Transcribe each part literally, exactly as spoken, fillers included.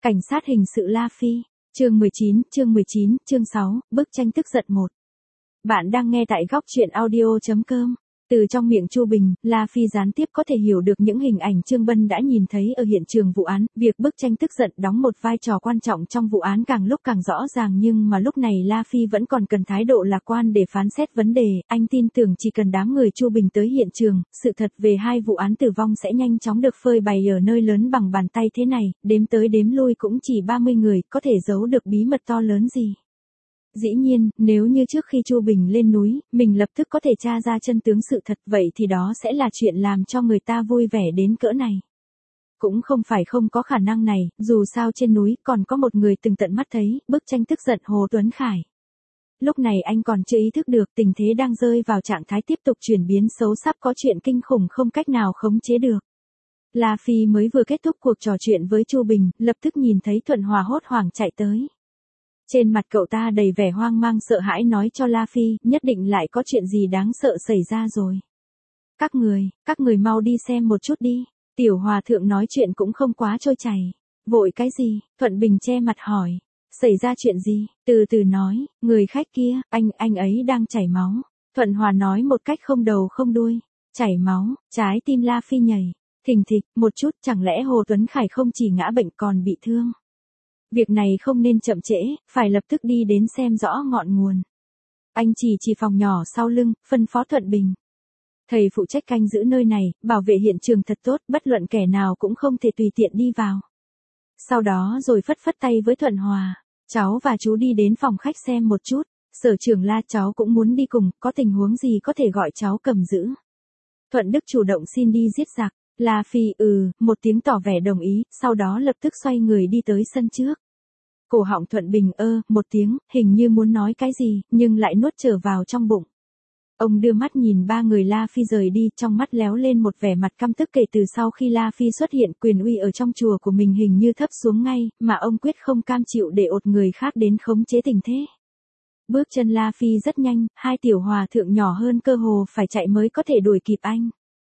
Cảnh sát hình sự La Phi, chương mười chín, chương mười chín, chương sáu, bức tranh tức giận một. Bạn đang nghe tại góc truyện audio chấm com. Từ trong miệng Chu Bình, La Phi gián tiếp có thể hiểu được những hình ảnh Trương Bân đã nhìn thấy ở hiện trường vụ án, việc bức tranh tức giận đóng một vai trò quan trọng trong vụ án càng lúc càng rõ ràng, nhưng mà lúc này La Phi vẫn còn cần thái độ lạc quan để phán xét vấn đề. Anh tin tưởng chỉ cần đám người Chu Bình tới hiện trường, sự thật về hai vụ án tử vong sẽ nhanh chóng được phơi bày ở nơi lớn bằng bàn tay thế này, đếm tới đếm lui cũng chỉ ba mươi người, có thể giấu được bí mật to lớn gì. Dĩ nhiên, nếu như trước khi Chu Bình lên núi, mình lập tức có thể tra ra chân tướng sự thật, vậy thì đó sẽ là chuyện làm cho người ta vui vẻ đến cỡ này. Cũng không phải không có khả năng này, dù sao trên núi còn có một người từng tận mắt thấy bức tranh tức giận Hồ Tuấn Khải. Lúc này anh còn chưa ý thức được tình thế đang rơi vào trạng thái tiếp tục chuyển biến xấu, sắp có chuyện kinh khủng không cách nào khống chế được. La Phi mới vừa kết thúc cuộc trò chuyện với Chu Bình, lập tức nhìn thấy Thuận Hòa hốt hoảng chạy tới. Trên mặt cậu ta đầy vẻ hoang mang sợ hãi, nói cho La Phi, nhất định lại có chuyện gì đáng sợ xảy ra rồi. Các người, các người mau đi xem một chút đi. Tiểu Hòa thượng nói chuyện cũng không quá trôi chảy. Vội cái gì? Thuận Bình che mặt hỏi. Xảy ra chuyện gì? Từ từ nói, người khách kia, anh, anh ấy đang chảy máu. Thuận Hòa nói một cách không đầu không đuôi. Chảy máu, trái tim La Phi nhảy. Thình thịch, một chút, chẳng lẽ Hồ Tuấn Khải không chỉ ngã bệnh còn bị thương? Việc này không nên chậm trễ, phải lập tức đi đến xem rõ ngọn nguồn. Anh chỉ chỉ phòng nhỏ sau lưng, phân phó Thuận Bình. Thầy phụ trách canh giữ nơi này, bảo vệ hiện trường thật tốt, bất luận kẻ nào cũng không thể tùy tiện đi vào. Sau đó rồi phất phất tay với Thuận Hòa. Cháu và chú đi đến phòng khách xem một chút. Sở trưởng La, cháu cũng muốn đi cùng, có tình huống gì có thể gọi cháu cầm giữ. Thuận Đức chủ động xin đi giết giặc. La Phi ừ, một tiếng tỏ vẻ đồng ý, sau đó lập tức xoay người đi tới sân trước. Cổ họng Thuận Bình ơ, một tiếng, hình như muốn nói cái gì, nhưng lại nuốt trở vào trong bụng. Ông đưa mắt nhìn ba người La Phi rời đi, trong mắt léo lên một vẻ mặt căm tức. Kể từ sau khi La Phi xuất hiện, quyền uy ở trong chùa của mình hình như thấp xuống ngay, mà ông quyết không cam chịu để ột người khác đến khống chế tình thế. Bước chân La Phi rất nhanh, hai tiểu hòa thượng nhỏ hơn cơ hồ phải chạy mới có thể đuổi kịp anh.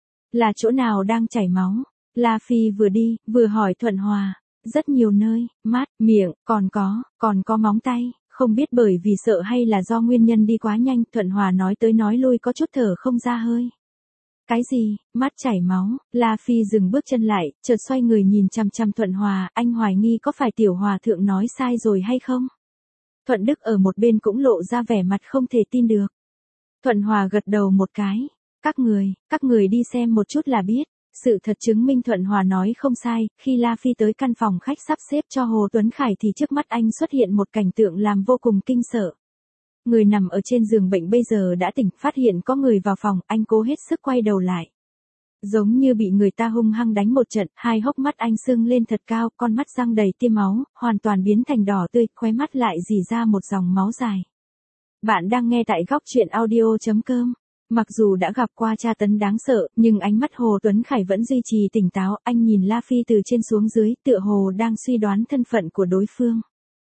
Là chỗ nào đang chảy máu? La Phi vừa đi, vừa hỏi Thuận Hòa. Rất nhiều nơi, mắt, miệng, còn có, còn có móng tay, không biết bởi vì sợ hay là do nguyên nhân đi quá nhanh, Thuận Hòa nói tới nói lui có chút thở không ra hơi. Cái gì, mắt chảy máu? La Phi dừng bước chân lại, chợt xoay người nhìn chằm chằm Thuận Hòa, anh hoài nghi có phải tiểu hòa thượng nói sai rồi hay không? Thuận Đức ở một bên cũng lộ ra vẻ mặt không thể tin được. Thuận Hòa gật đầu một cái. Các người, các người đi xem một chút là biết. Sự thật chứng minh Thuận Hòa nói không sai, khi La Phi tới căn phòng khách sắp xếp cho Hồ Tuấn Khải thì trước mắt anh xuất hiện một cảnh tượng làm vô cùng kinh sợ. Người nằm ở trên giường bệnh bây giờ đã tỉnh, phát hiện có người vào phòng, anh cố hết sức quay đầu lại. Giống như bị người ta hung hăng đánh một trận, hai hốc mắt anh sưng lên thật cao, con mắt răng đầy tia máu, hoàn toàn biến thành đỏ tươi, khóe mắt lại rỉ ra một dòng máu dài. Bạn đang nghe tại góc truyện audio chấm com. Mặc dù đã gặp qua tra tấn đáng sợ, nhưng ánh mắt Hồ Tuấn Khải vẫn duy trì tỉnh táo, anh nhìn La Phi từ trên xuống dưới, tựa hồ đang suy đoán thân phận của đối phương.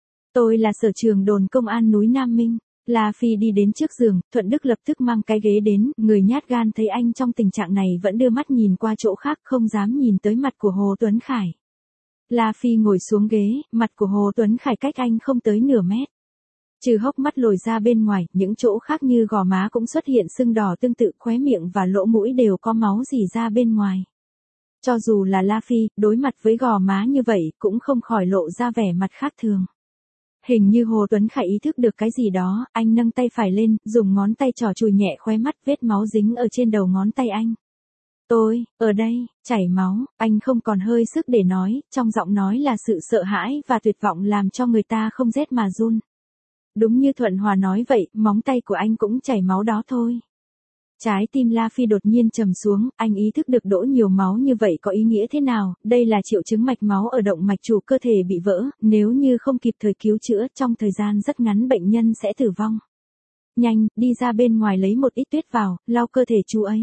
Tôi là sở trường đồn công an núi Nam Minh. La Phi đi đến trước giường, Thuận Đức lập tức mang cái ghế đến, người nhát gan thấy anh trong tình trạng này vẫn đưa mắt nhìn qua chỗ khác, không dám nhìn tới mặt của Hồ Tuấn Khải. La Phi ngồi xuống ghế, mặt của Hồ Tuấn Khải cách anh không tới nửa mét. Trừ hốc mắt lồi ra bên ngoài, những chỗ khác như gò má cũng xuất hiện sưng đỏ tương tự, khóe miệng và lỗ mũi đều có máu rỉ ra bên ngoài. Cho dù là La Phi, đối mặt với gò má như vậy, cũng không khỏi lộ ra vẻ mặt khác thường. Hình như Hồ Tuấn Khải ý thức được cái gì đó, anh nâng tay phải lên, dùng ngón tay trỏ chùi nhẹ khóe mắt, vết máu dính ở trên đầu ngón tay anh. Tôi, ở đây, chảy máu, anh không còn hơi sức để nói, trong giọng nói là sự sợ hãi và tuyệt vọng làm cho người ta không rét mà run. Đúng như Thuận Hòa nói vậy, móng tay của anh cũng chảy máu đó thôi. Trái tim La Phi đột nhiên trầm xuống, anh ý thức được đổ nhiều máu như vậy có ý nghĩa thế nào, đây là triệu chứng mạch máu ở động mạch chủ cơ thể bị vỡ, nếu như không kịp thời cứu chữa, trong thời gian rất ngắn bệnh nhân sẽ tử vong. Nhanh, đi ra bên ngoài lấy một ít tuyết vào, lau cơ thể chú ấy.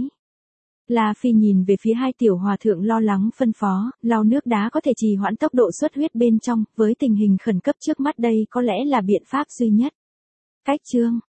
La Phi nhìn về phía hai tiểu hòa thượng lo lắng phân phó, lau nước đá có thể trì hoãn tốc độ xuất huyết bên trong, với tình hình khẩn cấp trước mắt đây có lẽ là biện pháp duy nhất. Cách chương